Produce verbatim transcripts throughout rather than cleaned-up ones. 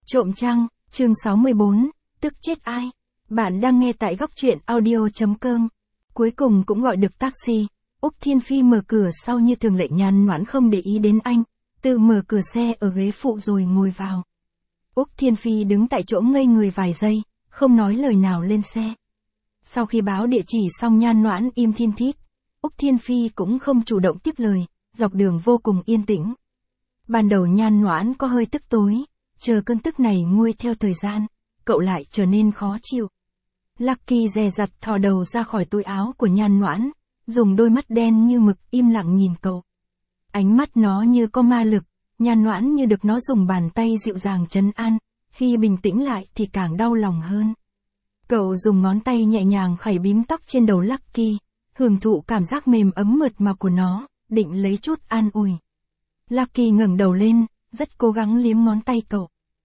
Trộm trăng, chương sáu mươi bốn, tức chết ai? Bạn đang nghe tại góc truyện audio.com. Cuối cùng cũng gọi được taxi. Úc Thiên Phi mở cửa sau như thường lệ, nhàn noãn không để ý đến anh, tự mở cửa xe ở ghế phụ rồi ngồi vào. Úc Thiên Phi đứng tại chỗ ngây người vài giây, không nói lời nào lên xe. Sau khi báo địa chỉ xong, nhan noãn im thiên thít. Úc Thiên Phi cũng không chủ động tiếp lời, dọc đường vô cùng yên tĩnh. Ban đầu nhan noãn có hơi tức tối, chờ cơn tức này nguôi theo thời gian, cậu lại trở nên khó chịu. Lucky dè dặt thò đầu ra khỏi túi áo của nhan noãn, dùng đôi mắt đen như mực im lặng nhìn cậu. Ánh mắt nó như có ma lực, nhan noãn như được nó dùng bàn tay dịu dàng trấn an, khi bình tĩnh lại thì càng đau lòng hơn. Cậu dùng ngón tay nhẹ nhàng khẩy bím tóc trên đầu Lucky, hưởng thụ cảm giác mềm ấm mượt mà của nó, định lấy chút an ủi. Lucky ngẩng đầu lên, rất cố gắng liếm ngón tay cậu.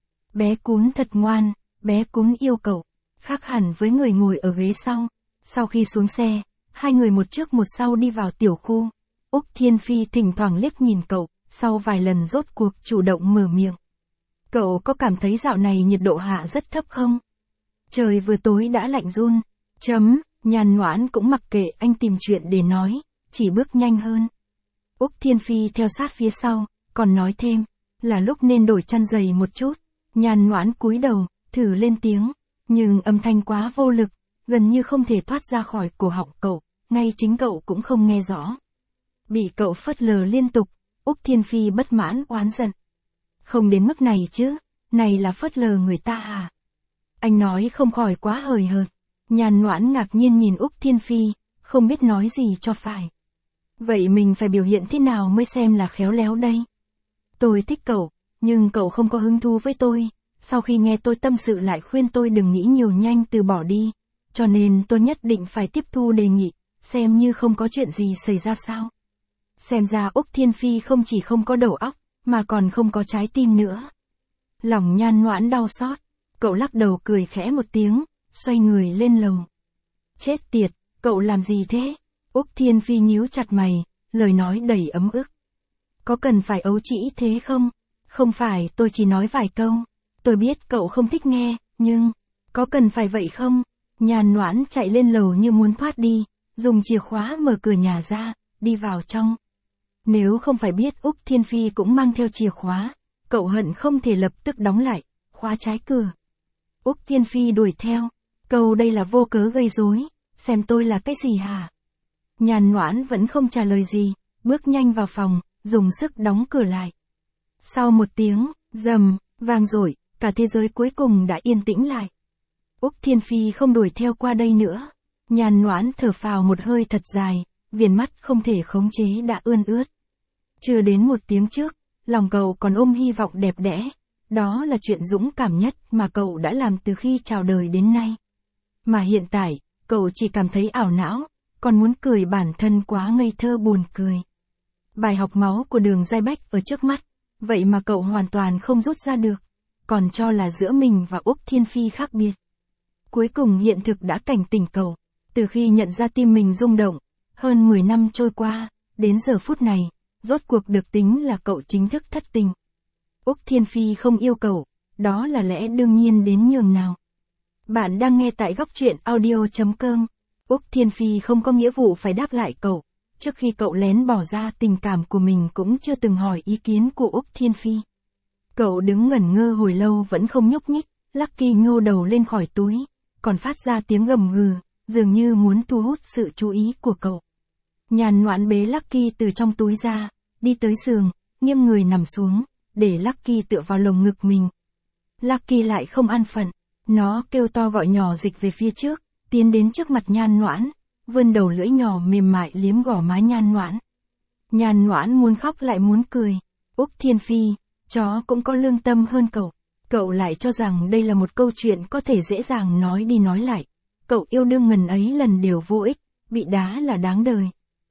Bé cún thật ngoan, bé cún yêu cậu, khác hẳn với người ngồi ở ghế sau. Sau khi xuống xe, hai người một trước một sau đi vào tiểu khu. Úc Thiên Phi thỉnh thoảng liếc nhìn cậu, sau vài lần rốt cuộc chủ động mở miệng. Cậu có cảm thấy dạo này nhiệt độ hạ rất thấp không? Trời vừa tối đã lạnh run. Chấm, nhàn noãn cũng mặc kệ anh tìm chuyện để nói, chỉ bước nhanh hơn. Úc Thiên Phi theo sát phía sau, còn nói thêm, là lúc nên đổi chăn giày một chút. Nhàn noãn cúi đầu, thử lên tiếng, nhưng âm thanh quá vô lực, gần như không thể thoát ra khỏi cổ họng cậu, ngay chính cậu cũng không nghe rõ. Bị cậu phớt lờ liên tục, Úc Thiên Phi bất mãn oán giận. Không đến mức này chứ, này là phớt lờ người ta à? Anh nói không khỏi quá hời hợt. Nhàn noãn ngạc nhiên nhìn Úc Thiên Phi, không biết nói gì cho phải. Vậy mình phải biểu hiện thế nào mới xem là khéo léo đây? Tôi thích cậu, nhưng cậu không có hứng thú với tôi. Sau khi nghe tôi tâm sự lại khuyên tôi đừng nghĩ nhiều, nhanh từ bỏ đi. Cho nên tôi nhất định phải tiếp thu đề nghị, xem như không có chuyện gì xảy ra sao. Xem ra Úc Thiên Phi không chỉ không có đầu óc, mà còn không có trái tim nữa. Lòng nhan noãn đau xót, cậu lắc đầu cười khẽ một tiếng, xoay người lên lầu. Chết tiệt, cậu làm gì thế? Úc Thiên Phi nhíu chặt mày, lời nói đầy ấm ức. Có cần phải ấu trĩ thế không? Không phải, tôi chỉ nói vài câu. Tôi biết cậu không thích nghe, nhưng, có cần phải vậy không? Nhàn noãn chạy lên lầu như muốn thoát đi, dùng chìa khóa mở cửa nhà ra, đi vào trong. Nếu không phải biết Úc Thiên Phi cũng mang theo chìa khóa, cậu hận không thể lập tức đóng lại, khóa trái cửa. Úc Thiên Phi đuổi theo, câu đây là vô cớ gây rối, xem tôi là cái gì hả? Nhàn noãn vẫn không trả lời gì, bước nhanh vào phòng, dùng sức đóng cửa lại. Sau một tiếng, rầm, vang dội, cả thế giới cuối cùng đã yên tĩnh lại. Úc Thiên Phi không đuổi theo qua đây nữa. Nhàn noãn thở phào một hơi thật dài, viền mắt không thể khống chế đã ươn ướt. Chưa đến một tiếng trước, lòng cậu còn ôm hy vọng đẹp đẽ. Đó là chuyện dũng cảm nhất mà cậu đã làm từ khi chào đời đến nay. Mà hiện tại, cậu chỉ cảm thấy ảo não, còn muốn cười bản thân quá ngây thơ buồn cười. Bài học máu của Đường Giai Bách ở trước mắt, vậy mà cậu hoàn toàn không rút ra được, còn cho là giữa mình và Úc Thiên Phi khác biệt. Cuối cùng hiện thực đã cảnh tỉnh cậu, từ khi nhận ra tim mình rung động, hơn mười năm trôi qua, đến giờ phút này, rốt cuộc được tính là cậu chính thức thất tình. Úc Thiên Phi không yêu cậu, đó là lẽ đương nhiên đến nhường nào. Bạn đang nghe tại góc truyện audio.com. Úc Thiên Phi không có nghĩa vụ phải đáp lại cậu, trước khi cậu lén bỏ ra tình cảm của mình cũng chưa từng hỏi ý kiến của Úc Thiên Phi. Cậu đứng ngẩn ngơ hồi lâu vẫn không nhúc nhích, Lucky nhô đầu lên khỏi túi, còn phát ra tiếng gầm gừ, dường như muốn thu hút sự chú ý của cậu. Nhàn noãn bế Lucky từ trong túi ra, đi tới giường, nghiêng người nằm xuống, để Lucky tựa vào lồng ngực mình. Lucky lại không an phận, nó kêu to gọi nhỏ dịch về phía trước, tiến đến trước mặt nhan noãn, vươn đầu lưỡi nhỏ mềm mại liếm gò má nhan noãn. Nhan noãn muốn khóc lại muốn cười. Úc Thiên Phi, chó cũng có lương tâm hơn cậu. Cậu lại cho rằng đây là một câu chuyện có thể dễ dàng nói đi nói lại. Cậu yêu đương ngần ấy lần đều vô ích, bị đá là đáng đời.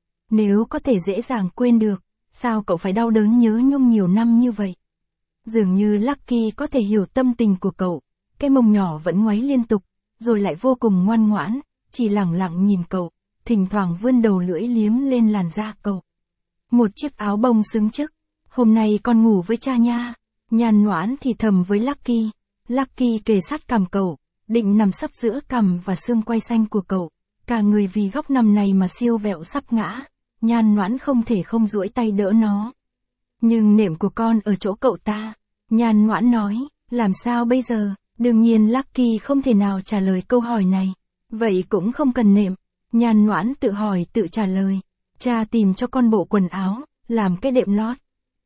Nếu có thể dễ dàng quên được, sao cậu phải đau đớn nhớ nhung nhiều năm như vậy? Dường như Lucky có thể hiểu tâm tình của cậu, cái mông nhỏ vẫn ngoáy liên tục, rồi lại vô cùng ngoan ngoãn, chỉ lẳng lặng nhìn cậu, thỉnh thoảng vươn đầu lưỡi liếm lên làn da cậu. Một chiếc áo bông xứng chức, hôm nay con ngủ với cha nha. Nhàn noãn thì thầm với Lucky, Lucky kề sát cằm cậu, định nằm sấp giữa cằm và xương quai xanh của cậu. Cả người vì góc nằm này mà siêu vẹo sắp ngã, Nhan Noãn không thể không duỗi tay đỡ nó. Nhưng nệm của con ở chỗ cậu ta. Nhan Noãn nói, làm sao bây giờ? Đương nhiên Lucky không thể nào trả lời câu hỏi này. Vậy cũng không cần nệm. Nhan Noãn tự hỏi tự trả lời. Cha tìm cho con bộ quần áo, làm cái đệm lót.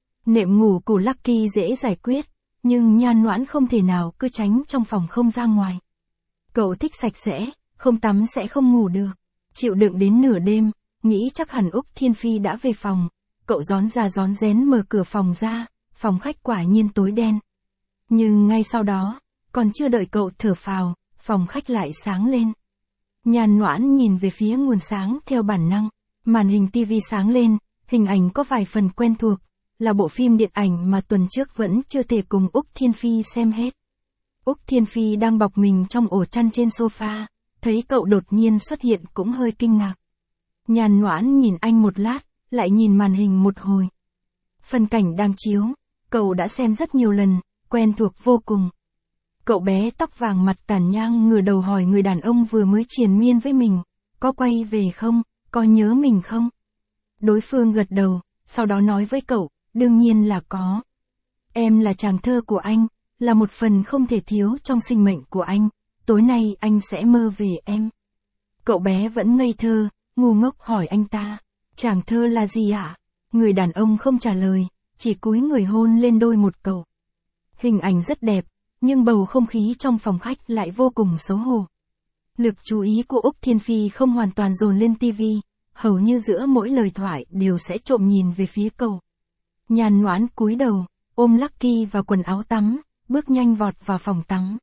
Nệm ngủ của Lucky dễ giải quyết, nhưng Nhan Noãn không thể nào cứ tránh trong phòng không ra ngoài. Cậu thích sạch sẽ, không tắm sẽ không ngủ được. Chịu đựng đến nửa đêm, nghĩ chắc hẳn Úc Thiên Phi đã về phòng. Cậu rón ra rón rén mở cửa phòng ra, phòng khách quả nhiên tối đen. Nhưng ngay sau đó, còn chưa đợi cậu thở phào, phòng khách lại sáng lên. Nhan Noãn nhìn về phía nguồn sáng theo bản năng, màn hình tivi sáng lên, hình ảnh có vài phần quen thuộc, là bộ phim điện ảnh mà tuần trước vẫn chưa thể cùng Úc Thiên Phi xem hết. Úc Thiên Phi đang bọc mình trong ổ chăn trên sofa, thấy cậu đột nhiên xuất hiện cũng hơi kinh ngạc. Nhan Noãn nhìn anh một lát, lại nhìn màn hình một hồi. Phân cảnh đang chiếu, cậu đã xem rất nhiều lần, quen thuộc vô cùng. Cậu bé tóc vàng mặt tàn nhang ngửa đầu hỏi người đàn ông vừa mới triền miên với mình, có quay về không, có nhớ mình không? Đối phương gật đầu, sau đó nói với cậu, đương nhiên là có. Em là chàng thơ của anh, là một phần không thể thiếu trong sinh mệnh của anh, tối nay anh sẽ mơ về em. Cậu bé vẫn ngây thơ, ngu ngốc hỏi anh ta, chàng thơ là gì ạ? Người đàn ông không trả lời, chỉ cúi người hôn lên đôi một cậu. Hình ảnh rất đẹp, nhưng bầu không khí trong phòng khách lại vô cùng xấu hổ. Lực chú ý của Úc Thiên Phi không hoàn toàn dồn lên tivi, hầu như giữa mỗi lời thoại đều sẽ trộm nhìn về phía cậu. Nhan Noãn cúi đầu, ôm Lucky vào quần áo tắm, bước nhanh vọt vào phòng tắm.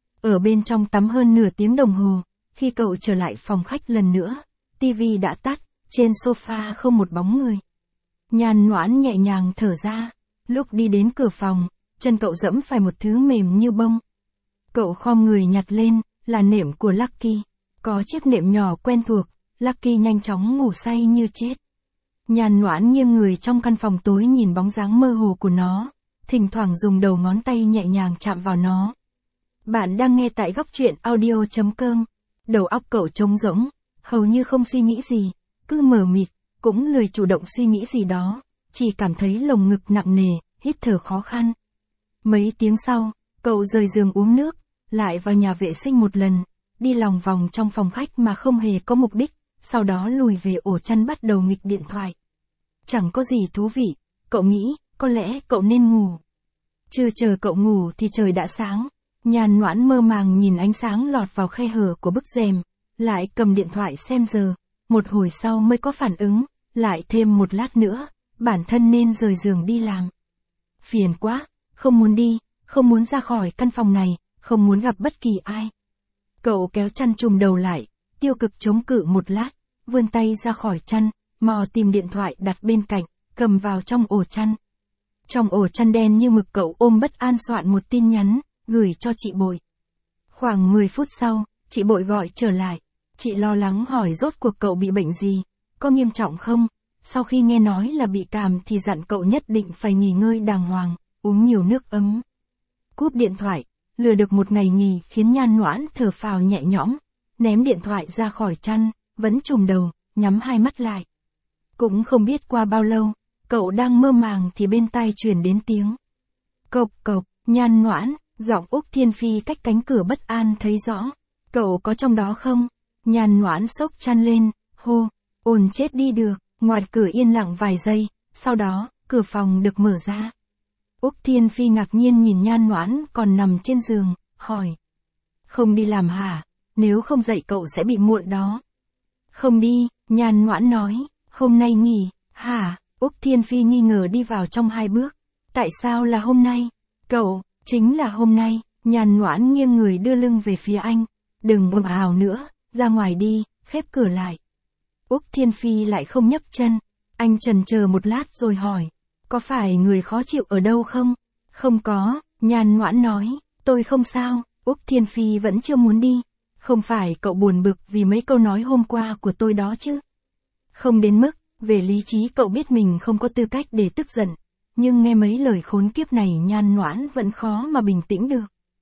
Ở bên trong tắm hơn nửa tiếng đồng hồ, khi cậu trở lại phòng khách lần nữa, tivi đã tắt, trên sofa không một bóng người. Nhan Noãn nhẹ nhàng thở ra, lúc đi đến cửa phòng, chân cậu dẫm phải một thứ mềm như bông. Cậu khom người nhặt lên, là nệm của Lucky. Có chiếc nệm nhỏ quen thuộc, Lucky nhanh chóng ngủ say như chết. Nhan Noãn nghiêng người trong căn phòng tối nhìn bóng dáng mơ hồ của nó, thỉnh thoảng dùng đầu ngón tay nhẹ nhàng chạm vào nó. Bạn đang nghe tại góc truyện audio chấm com. Đầu óc cậu trống rỗng, hầu như không suy nghĩ gì, cứ mờ mịt, cũng lười chủ động suy nghĩ gì đó, chỉ cảm thấy lồng ngực nặng nề, hít thở khó khăn. Mấy tiếng sau, cậu rời giường uống nước, lại vào nhà vệ sinh một lần, đi lòng vòng trong phòng khách mà không hề có mục đích, sau đó lùi về ổ chăn bắt đầu nghịch điện thoại. Chẳng có gì thú vị, cậu nghĩ, có lẽ cậu nên ngủ. Chưa chờ cậu ngủ thì trời đã sáng, Nhan Noãn mơ màng nhìn ánh sáng lọt vào khe hở của bức rèm, lại cầm điện thoại xem giờ, một hồi sau mới có phản ứng, lại thêm một lát nữa, bản thân nên rời giường đi làm. Phiền quá, không muốn đi, không muốn ra khỏi căn phòng này, không muốn gặp bất kỳ ai. Cậu kéo chăn trùm đầu lại, tiêu cực chống cự một lát, vươn tay ra khỏi chăn, mò tìm điện thoại đặt bên cạnh, cầm vào trong ổ chăn. Trong ổ chăn đen như mực cậu ôm bất an soạn một tin nhắn, gửi cho chị Bội. Khoảng mười phút sau, chị Bội gọi trở lại. Chị lo lắng hỏi rốt cuộc cậu bị bệnh gì, có nghiêm trọng không? Sau khi nghe nói là bị cảm thì dặn cậu nhất định phải nghỉ ngơi đàng hoàng, uống nhiều nước ấm. Cúp điện thoại, lừa được một ngày nghỉ khiến Nhan Noãn thở phào nhẹ nhõm, ném điện thoại ra khỏi chăn, vẫn trùm đầu, nhắm hai mắt lại. Cũng không biết qua bao lâu, cậu đang mơ màng thì bên tai truyền đến tiếng cộc cộc. Nhan Noãn, giọng Úc Thiên Phi cách cánh cửa bất an thấy rõ. Cậu có trong đó không? Nhan Noãn xốc chăn lên, hô, ồn chết đi được. Ngoài cửa yên lặng vài giây, sau đó, cửa phòng được mở ra. Úc Thiên Phi ngạc nhiên nhìn Nhan Noãn còn nằm trên giường, hỏi. Không đi làm hả? Nếu không dậy cậu sẽ bị muộn đó. Không đi, Nhan Noãn nói, hôm nay nghỉ, hả? Úc Thiên Phi nghi ngờ đi vào trong hai bước. Tại sao là hôm nay? Cậu, chính là hôm nay. Nhan Noãn nghiêng người đưa lưng về phía anh. Đừng ồn ào nữa, ra ngoài đi, khép cửa lại. Úc Thiên Phi lại không nhấc chân. Anh chần chờ một lát rồi hỏi. Có phải người khó chịu ở đâu không? Không có, Nhan Noãn nói, tôi không sao. Úc Thiên Phi vẫn chưa muốn đi. Không phải cậu buồn bực vì mấy câu nói hôm qua của tôi đó chứ? Không đến mức, về lý trí cậu biết mình không có tư cách để tức giận. Nhưng nghe mấy lời khốn kiếp này Nhan Noãn vẫn khó mà bình tĩnh được.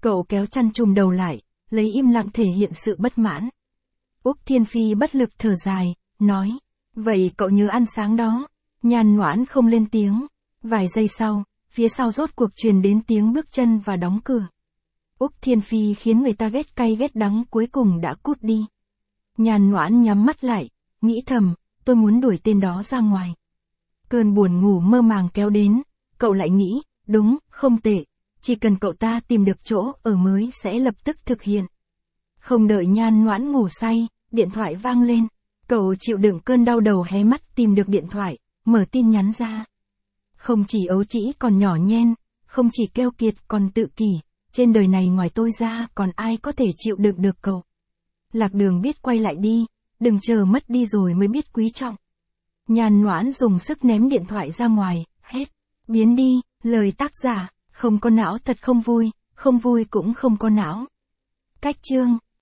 Cậu kéo chăn trùm đầu lại, lấy im lặng thể hiện sự bất mãn. Úc Thiên Phi bất lực thở dài, nói, vậy cậu nhớ ăn sáng đó. Nhan Noãn không lên tiếng. Vài giây sau, phía sau rốt cuộc truyền đến tiếng bước chân và đóng cửa. Úc Thiên Phi khiến người ta ghét cay ghét đắng cuối cùng đã cút đi. Nhan Noãn nhắm mắt lại, nghĩ thầm, tôi muốn đuổi tên đó ra ngoài. Cơn buồn ngủ mơ màng kéo đến, cậu lại nghĩ, đúng, không tệ, chỉ cần cậu ta tìm được chỗ ở mới sẽ lập tức thực hiện. Không đợi Nhan Noãn ngủ say, điện thoại vang lên. Cậu chịu đựng cơn đau đầu hé mắt tìm được điện thoại, mở tin nhắn ra. Không chỉ ấu trĩ còn nhỏ nhen, không chỉ keo kiệt còn tự kỷ, trên đời này ngoài tôi ra còn ai có thể chịu đựng được cậu. Lạc Đường biết quay lại đi, đừng chờ mất đi rồi mới biết quý trọng. Nhan Noãn dùng sức ném điện thoại ra ngoài, hết, biến đi, lời tác giả, không có não thật không vui, không vui cũng không có não. Cách chương